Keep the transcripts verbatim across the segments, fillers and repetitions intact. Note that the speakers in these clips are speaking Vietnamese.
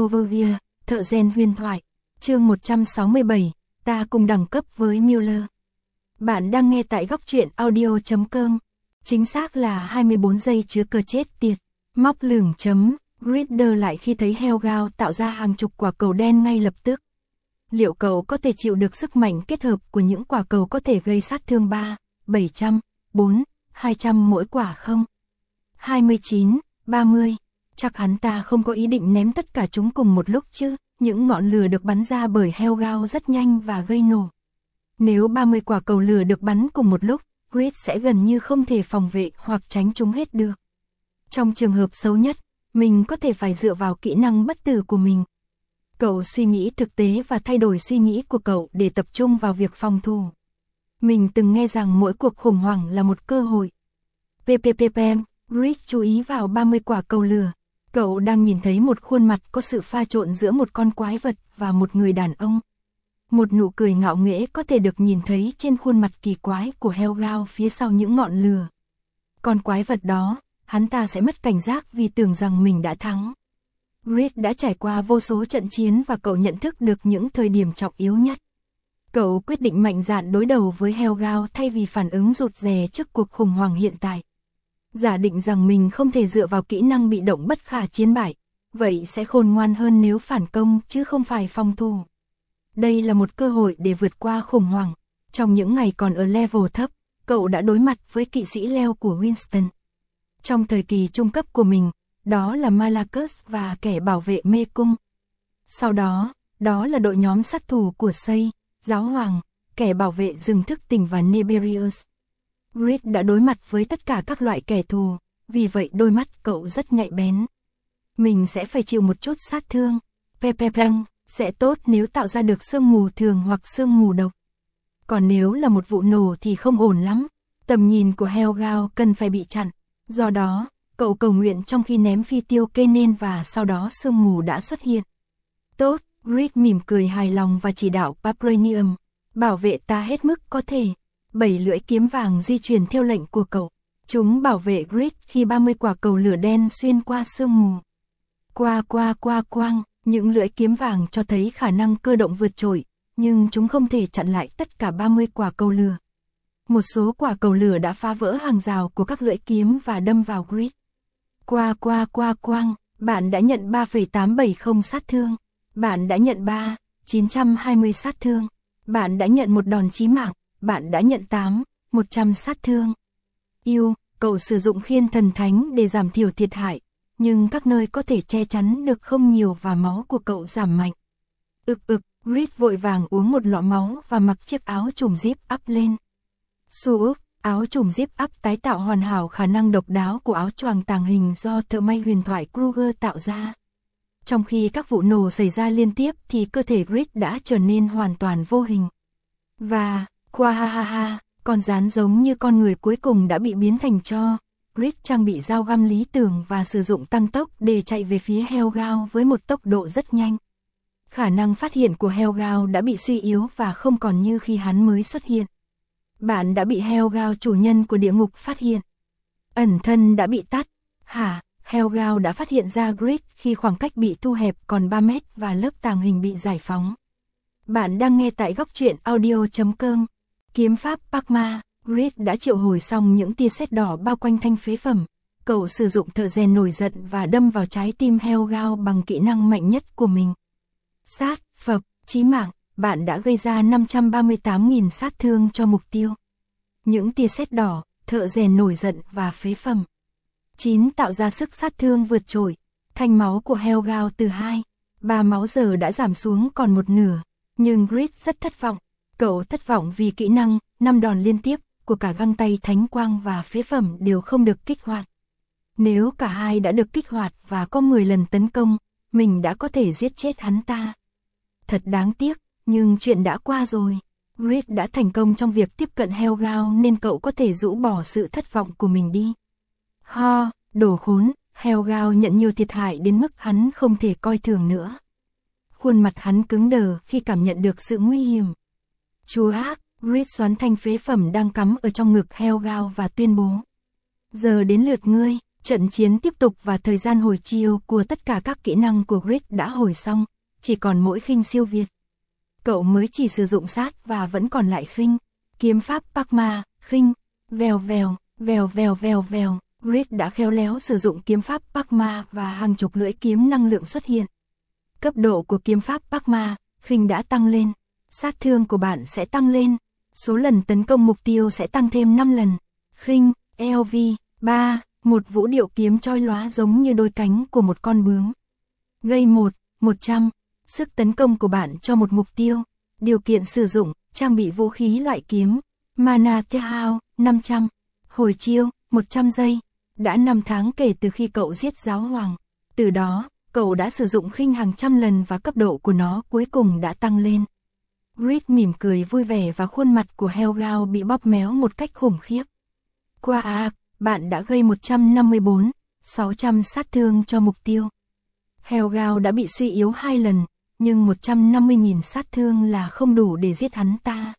Overview, thợ rèn huyền thoại, chương một trăm sáu mươi bảy, ta cùng đẳng cấp với Miller. Bạn đang nghe tại góc truyện audio chấm com, chính xác là hai mươi bốn giây chứa cơ chết tiệt. Móc lửng chấm, Reader lại khi thấy Helgao tạo ra hàng chục quả cầu đen ngay lập tức. Liệu cậu có thể chịu được sức mạnh kết hợp của những quả cầu có thể gây sát thương ba, bảy trăm, bốn, hai trăm mỗi quả không? hai mươi chín, ba mươi. Chắc hắn ta không có ý định ném tất cả chúng cùng một lúc chứ. Những ngọn lửa được bắn ra bởi Helgao rất nhanh và gây nổ. Nếu ba mươi quả cầu lửa được bắn cùng một lúc, Grid sẽ gần như không thể phòng vệ hoặc tránh chúng hết được. Trong trường hợp xấu nhất, mình có thể phải dựa vào kỹ năng bất tử của mình. Cậu suy nghĩ thực tế và thay đổi suy nghĩ của cậu để tập trung vào việc phòng thủ. Mình từng nghe rằng mỗi cuộc khủng hoảng là một cơ hội. pê-pê-pê-pem, Grid chú ý vào ba mươi quả cầu lửa. Cậu đang nhìn thấy một khuôn mặt có sự pha trộn giữa một con quái vật và một người đàn ông. Một nụ cười ngạo nghễ có thể được nhìn thấy trên khuôn mặt kỳ quái của Helgao phía sau những ngọn lửa. Con quái vật đó, hắn ta sẽ mất cảnh giác vì tưởng rằng mình đã thắng. Grid đã trải qua vô số trận chiến và cậu nhận thức được những thời điểm trọng yếu nhất. Cậu quyết định mạnh dạn đối đầu với Helgao thay vì phản ứng rụt rè trước cuộc khủng hoảng hiện tại. Giả định rằng mình không thể dựa vào kỹ năng bị động bất khả chiến bại, vậy sẽ khôn ngoan hơn nếu phản công chứ không phải phòng thủ. Đây là một cơ hội để vượt qua khủng hoảng. Trong những ngày còn ở level thấp, cậu đã đối mặt với kỵ sĩ leo của Winston. Trong thời kỳ trung cấp của mình, đó là Malacus và kẻ bảo vệ mê cung. Sau đó, đó là đội nhóm sát thủ của Say, giáo hoàng, kẻ bảo vệ rừng thức tỉnh và Neberius. Grid đã đối mặt với tất cả các loại kẻ thù, vì vậy đôi mắt cậu rất nhạy bén. Mình sẽ phải chịu một chút sát thương. Pepepeng, sẽ tốt nếu tạo ra được sương mù thường hoặc sương mù độc. Còn nếu là một vụ nổ thì không ổn lắm. Tầm nhìn của Helgao cần phải bị chặn. Do đó, cậu cầu nguyện trong khi ném phi tiêu cây nến và sau đó sương mù đã xuất hiện. Tốt, Grid mỉm cười hài lòng và chỉ đạo Paprenium. Bảo vệ ta hết mức có thể. Bảy lưỡi kiếm vàng di chuyển theo lệnh của cậu. Chúng bảo vệ Grid khi ba mươi quả cầu lửa đen xuyên qua sương mù. Qua qua qua quang, những lưỡi kiếm vàng cho thấy khả năng cơ động vượt trội, nhưng chúng không thể chặn lại tất cả ba mươi quả cầu lửa. Một số quả cầu lửa đã phá vỡ hàng rào của các lưỡi kiếm và đâm vào Grid. Qua qua qua quang, bạn đã nhận ba phẩy tám bảy không sát thương. Bạn đã nhận ba, chín trăm hai mươi sát thương. Bạn đã nhận một đòn chí mạng. Bạn đã nhận tám, một trăm sát thương. Yêu, cậu sử dụng khiên thần thánh để giảm thiểu thiệt hại, nhưng các nơi có thể che chắn được không nhiều và máu của cậu giảm mạnh. Ực ực, Grid vội vàng uống một lọ máu và mặc chiếc áo trùm zip up lên. Su áo trùm zip up tái tạo hoàn hảo khả năng độc đáo của áo choàng tàng hình do thợ may huyền thoại Kruger tạo ra. Trong khi các vụ nổ xảy ra liên tiếp thì cơ thể Grid đã trở nên hoàn toàn vô hình. Và... Khoa ha ha ha, con rán giống như con người cuối cùng đã bị biến thành tro. Grid trang bị dao găm lý tưởng và sử dụng tăng tốc để chạy về phía Helgao với một tốc độ rất nhanh. Khả năng phát hiện của Helgao đã bị suy yếu và không còn như khi hắn mới xuất hiện. Bạn đã bị Helgao chủ nhân của địa ngục phát hiện. Ẩn thân đã bị tắt. Hả, Helgao đã phát hiện ra Grid khi khoảng cách bị thu hẹp còn ba mét và lớp tàng hình bị giải phóng. Bạn đang nghe tại góc truyện audio chấm com. Kiếm pháp Parkma, Grid đã triệu hồi xong những tia sét đỏ bao quanh thanh phế phẩm. Cậu sử dụng thợ rèn nổi giận và đâm vào trái tim Helgao bằng kỹ năng mạnh nhất của mình. Sát, phập, chí mạng, bạn đã gây ra năm trăm ba mươi tám nghìn sát thương cho mục tiêu. Những tia sét đỏ, thợ rèn nổi giận và phế phẩm. chín tạo ra sức sát thương vượt trội. Thanh máu của Helgao từ hai, ba máu giờ đã giảm xuống còn một nửa. Nhưng Grid rất thất vọng. Cậu thất vọng vì kỹ năng, năm đòn liên tiếp, của cả găng tay thánh quang và phế phẩm đều không được kích hoạt. Nếu cả hai đã được kích hoạt và có mười lần tấn công, mình đã có thể giết chết hắn ta. Thật đáng tiếc, nhưng chuyện đã qua rồi. Grid đã thành công trong việc tiếp cận Helgao nên cậu có thể rũ bỏ sự thất vọng của mình đi. Ho, đồ khốn, Helgao nhận nhiều thiệt hại đến mức hắn không thể coi thường nữa. Khuôn mặt hắn cứng đờ khi cảm nhận được sự nguy hiểm. Chúa ác, Grid xoắn thanh phế phẩm đang cắm ở trong ngực Helgao và tuyên bố. Giờ đến lượt ngươi, Trận chiến tiếp tục và thời gian hồi chiêu của tất cả các kỹ năng của Grid đã hồi xong, chỉ còn mỗi khinh siêu việt. Cậu mới chỉ sử dụng sát và vẫn còn lại khinh, kiếm pháp Parkma, khinh, vèo vèo, vèo vèo vèo vèo. Grid đã khéo léo sử dụng kiếm pháp Parkma và hàng chục lưỡi kiếm năng lượng xuất hiện. Cấp độ của kiếm pháp Parkma, khinh đã tăng lên, sát thương của bạn sẽ tăng lên, số lần tấn công mục tiêu sẽ tăng thêm năm lần. Khinh, lờ vê, ba, một vũ điệu kiếm chói lóa giống như đôi cánh của một con bướm. Gây một, một trăm, sức tấn công của bạn cho một mục tiêu. Điều kiện sử dụng, trang bị vũ khí loại kiếm. Mana tiêu hao, năm trăm. Hồi chiêu, một trăm giây. Đã năm tháng kể từ khi cậu giết giáo hoàng. Từ đó, cậu đã sử dụng khinh hàng trăm lần và cấp độ của nó cuối cùng đã tăng lên. Grid mỉm cười vui vẻ và khuôn mặt của Helgao bị bóp méo một cách khủng khiếp. Qua A, bạn đã gây một trăm năm mươi bốn, sáu trăm sát thương cho mục tiêu. Helgao đã bị suy yếu hai lần, nhưng một trăm năm mươi nghìn sát thương là không đủ để giết hắn ta.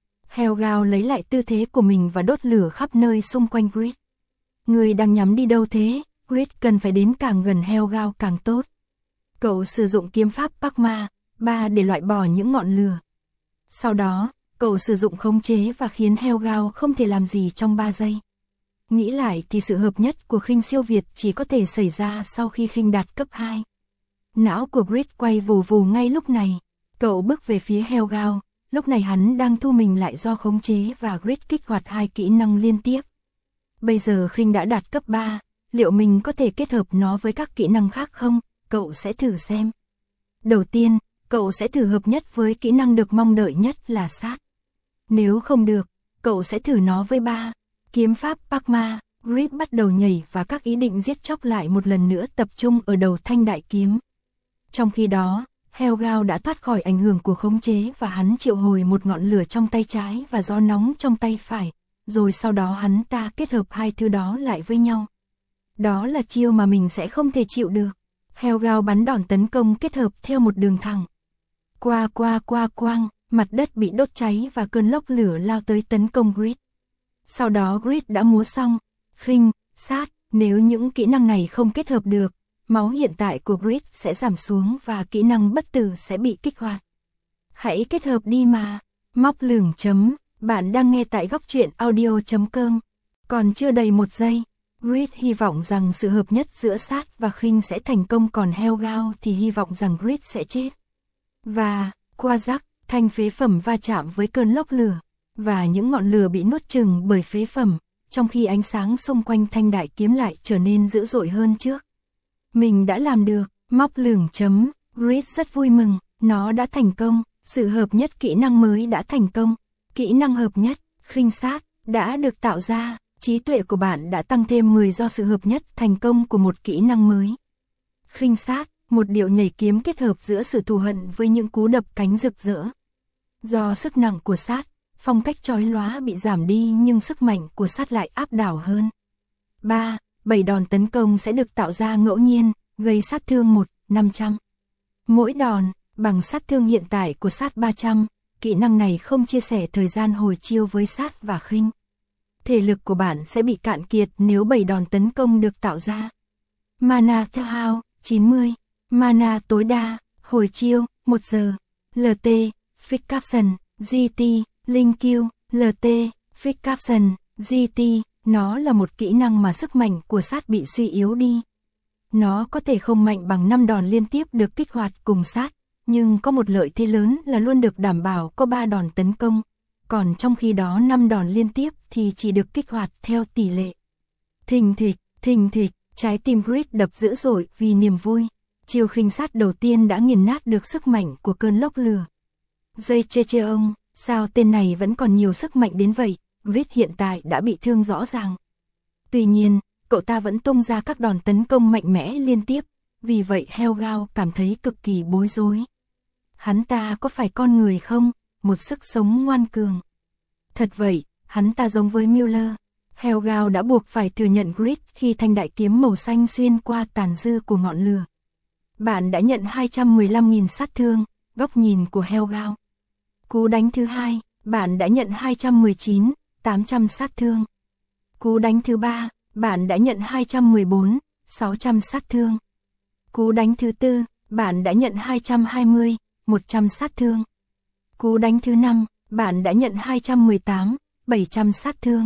Helgao lấy lại tư thế của mình và đốt lửa khắp nơi xung quanh Grid. Người đang nhắm đi đâu thế? Grid cần phải đến càng gần Helgao càng tốt. Cậu sử dụng kiếm pháp Parkma, ba để loại bỏ những ngọn lửa. Sau đó, cậu sử dụng khống chế và khiến Helgao không thể làm gì trong ba giây. Nghĩ lại thì sự hợp nhất của khinh siêu việt chỉ có thể xảy ra sau khi khinh đạt cấp hai. Não của Grid quay vù vù ngay lúc này. Cậu bước về phía Helgao, lúc này hắn đang thu mình lại do khống chế và Grid kích hoạt hai kỹ năng liên tiếp. Bây giờ khinh đã đạt cấp ba, liệu mình có thể kết hợp nó với các kỹ năng khác không? Cậu sẽ thử xem. Đầu tiên, cậu sẽ thử hợp nhất với kỹ năng được mong đợi nhất là sát. Nếu không được, cậu sẽ thử nó với ba. Kiếm pháp Parkma, Grid bắt đầu nhảy và các ý định giết chóc lại một lần nữa tập trung ở đầu thanh đại kiếm. Trong khi đó, Helgao đã thoát khỏi ảnh hưởng của khống chế và hắn triệu hồi một ngọn lửa trong tay trái và gió nóng trong tay phải, rồi sau đó hắn ta kết hợp hai thứ đó lại với nhau. Đó là chiêu mà mình sẽ không thể chịu được. Helgao bắn đòn tấn công kết hợp theo một đường thẳng. Qua qua qua quang, mặt đất bị đốt cháy và cơn lốc lửa lao tới tấn công Grid. Sau đó Grid đã múa xong, khinh, sát, nếu những kỹ năng này không kết hợp được, máu hiện tại của Grid sẽ giảm xuống và kỹ năng bất tử sẽ bị kích hoạt. Hãy kết hợp đi mà. Móc lửng chấm, bạn đang nghe tại góc truyện audio chấm com. Còn chưa đầy một giây, Grid hy vọng rằng sự hợp nhất giữa sát và khinh sẽ thành công, còn Helgao thì hy vọng rằng Grid sẽ chết. Và, qua rắc, thanh phế phẩm va chạm với cơn lốc lửa, và những ngọn lửa bị nuốt chửng bởi phế phẩm, trong khi ánh sáng xung quanh thanh đại kiếm lại trở nên dữ dội hơn trước. Mình đã làm được, móc lửng chấm, Grid rất vui mừng, nó đã thành công, sự hợp nhất kỹ năng mới đã thành công, kỹ năng hợp nhất, khinh sát, đã được tạo ra, trí tuệ của bạn đã tăng thêm mười do sự hợp nhất thành công của một kỹ năng mới. Khinh sát, một điệu nhảy kiếm kết hợp giữa sự thù hận với những cú đập cánh rực rỡ. Do sức nặng của sát, phong cách chói lóa bị giảm đi nhưng sức mạnh của sát lại áp đảo hơn. ba. bảy đòn tấn công sẽ được tạo ra ngẫu nhiên, gây sát thương một, năm trăm. Mỗi đòn, bằng sát thương hiện tại của sát ba trăm, kỹ năng này không chia sẻ thời gian hồi chiêu với sát và khinh. Thể lực của bạn sẽ bị cạn kiệt nếu bảy đòn tấn công được tạo ra. Mana tiêu hao, chín mươi. Mana tối đa, hồi chiêu, một giờ. lờ tê, Fix Caption, giê tê, Link Q, lờ tê, Fix Caption, giê tê, nó là một kỹ năng mà sức mạnh của sát bị suy yếu đi. Nó có thể không mạnh bằng năm đòn liên tiếp được kích hoạt cùng sát, nhưng có một lợi thế lớn là luôn được đảm bảo có ba đòn tấn công, còn trong khi đó năm đòn liên tiếp thì chỉ được kích hoạt theo tỷ lệ. Thình thịch, thình thịch, trái tim Grid đập dữ dội vì niềm vui. Chiêu khinh sát đầu tiên đã nghiền nát được sức mạnh của cơn lốc lửa. Dây chê chê ông, sao tên này vẫn còn nhiều sức mạnh đến vậy? Grid hiện tại đã bị thương rõ ràng. Tuy nhiên, cậu ta vẫn tung ra các đòn tấn công mạnh mẽ liên tiếp, vì vậy Helgao cảm thấy cực kỳ bối rối. Hắn ta có phải con người không? Một sức sống ngoan cường. Thật vậy, hắn ta giống với Miller. Helgao đã buộc phải thừa nhận Grid khi thanh đại kiếm màu xanh xuyên qua tàn dư của ngọn lửa. Bạn đã nhận hai trăm mười lăm nghìn sát thương, góc nhìn của Helgao. Cú đánh thứ hai, bạn đã nhận hai trăm mười chín, tám trăm sát thương. Cú đánh thứ ba, bạn đã nhận hai trăm mười bốn, sáu trăm sát thương. Cú đánh thứ tư, bạn đã nhận hai trăm hai mươi, một trăm sát thương. Cú đánh thứ năm, bạn đã nhận hai trăm mười tám, bảy trăm sát thương.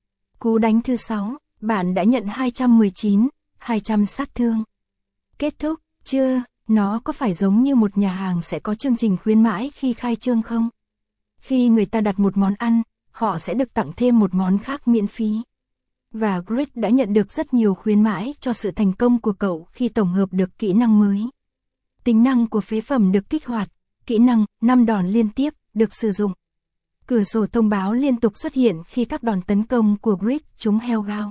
Cú đánh thứ sáu, bạn đã nhận hai trăm mười chín, hai trăm sát thương. Kết thúc, chưa? Nó có phải giống như một nhà hàng sẽ có chương trình khuyến mãi khi khai trương không? Khi người ta đặt một món ăn, họ sẽ được tặng thêm một món khác miễn phí. Và Grid đã nhận được rất nhiều khuyến mãi cho sự thành công của cậu khi tổng hợp được kỹ năng mới. Tính năng của phế phẩm được kích hoạt, kỹ năng năm đòn liên tiếp được sử dụng. Cửa sổ thông báo liên tục xuất hiện khi các đòn tấn công của Grid trúng Helgao.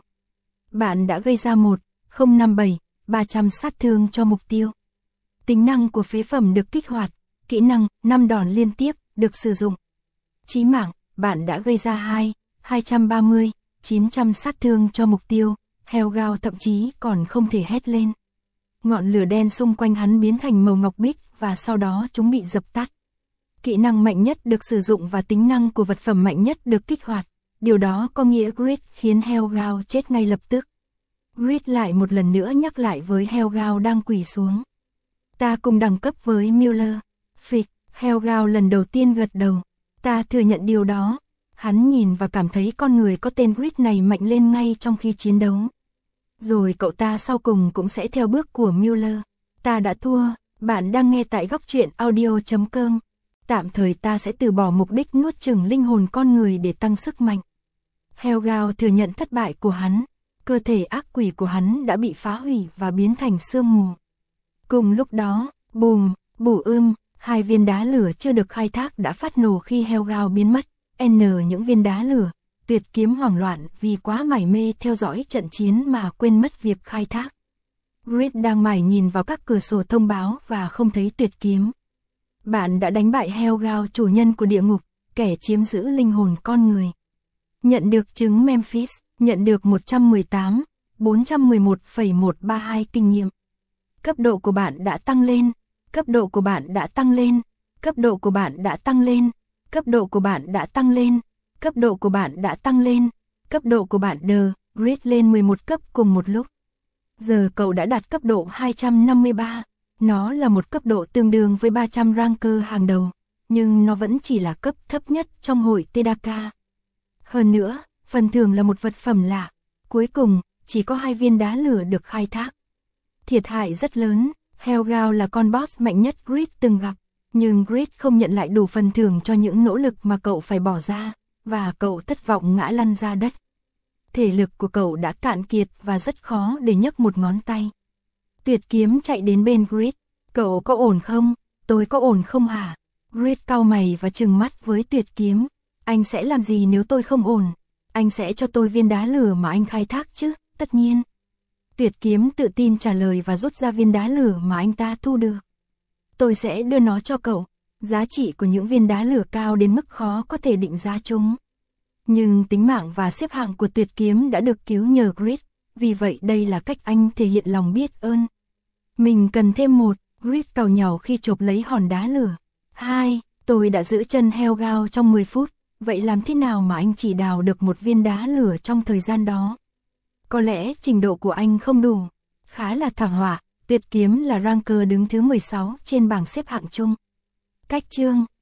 Bạn đã gây ra một, không năm bảy, ba trăm sát thương cho mục tiêu. Tính năng của phế phẩm được kích hoạt, kỹ năng năm đòn liên tiếp được sử dụng. Chí mạng, bạn đã gây ra hai, hai trăm ba mươi, chín trăm sát thương cho mục tiêu, Helgao thậm chí còn không thể hét lên. Ngọn lửa đen xung quanh hắn biến thành màu ngọc bích và sau đó chúng bị dập tắt. Kỹ năng mạnh nhất được sử dụng và tính năng của vật phẩm mạnh nhất được kích hoạt. Điều đó có nghĩa Grid khiến Helgao chết ngay lập tức. Grid lại một lần nữa nhắc lại với Helgao đang quỳ xuống. Ta cùng đẳng cấp với Miller. Phịch, Helgao lần đầu tiên gật đầu. Ta thừa nhận điều đó. Hắn nhìn và cảm thấy con người có tên Grid này mạnh lên ngay trong khi chiến đấu. Rồi cậu ta sau cùng cũng sẽ theo bước của Miller. Ta đã thua, bạn đang nghe tại góc truyện audio chấm com. Tạm thời ta sẽ từ bỏ mục đích nuốt chửng linh hồn con người để tăng sức mạnh. Helgao thừa nhận thất bại của hắn. Cơ thể ác quỷ của hắn đã bị phá hủy và biến thành sương mù. Cùng lúc đó, bùm, bù ưm, hai viên đá lửa chưa được khai thác đã phát nổ khi Helgao biến mất. N những viên đá lửa, tuyệt kiếm hoảng loạn vì quá mải mê theo dõi trận chiến mà quên mất việc khai thác. Grid đang mải nhìn vào các cửa sổ thông báo và không thấy tuyệt kiếm. Bạn đã đánh bại Helgao, chủ nhân của địa ngục, kẻ chiếm giữ linh hồn con người. Nhận được trứng Memphis, nhận được một trăm mười tám, bốn trăm mười một phẩy một ba hai kinh nghiệm. Cấp độ của bạn đã tăng lên, cấp độ của bạn đã tăng lên, cấp độ của bạn đã tăng lên, cấp độ của bạn đã tăng lên, cấp độ của bạn đã tăng lên, cấp độ của bạn đờ, Grid lên mười một cấp cùng một lúc. Giờ cậu đã đạt cấp độ hai trăm năm mươi ba, nó là một cấp độ tương đương với ba trăm ranker hàng đầu, nhưng nó vẫn chỉ là cấp thấp nhất trong hội Tedaka. Hơn nữa, phần thưởng là một vật phẩm lạ. Cuối cùng, chỉ có hai viên đá lửa được khai thác. Thiệt hại rất lớn, Helgao là con boss mạnh nhất Grid từng gặp, nhưng Grid không nhận lại đủ phần thưởng cho những nỗ lực mà cậu phải bỏ ra, và cậu thất vọng ngã lăn ra đất. Thể lực của cậu đã cạn kiệt và rất khó để nhấc một ngón tay. Tuyệt kiếm chạy đến bên Grid. Cậu có ổn không? Tôi có ổn không hả? Grid cau mày và trừng mắt với tuyệt kiếm. Anh sẽ làm gì nếu tôi không ổn? Anh sẽ cho tôi viên đá lửa mà anh khai thác chứ, tất nhiên. Tuyệt kiếm tự tin trả lời và rút ra viên đá lửa mà anh ta thu được. Tôi sẽ đưa nó cho cậu. Giá trị của những viên đá lửa cao đến mức khó có thể định giá chúng. Nhưng tính mạng và xếp hạng của tuyệt kiếm đã được cứu nhờ Grid, vì vậy đây là cách anh thể hiện lòng biết ơn. Mình cần thêm một, Grid càu nhàu khi chộp lấy hòn đá lửa. Hai, tôi đã giữ chân Helgao trong mười phút, vậy làm thế nào mà anh chỉ đào được một viên đá lửa trong thời gian đó? Có lẽ trình độ của anh không đủ. Khá là thảm họa, tuyệt kiếm là ranker đứng thứ mười sáu trên bảng xếp hạng chung. Cách chương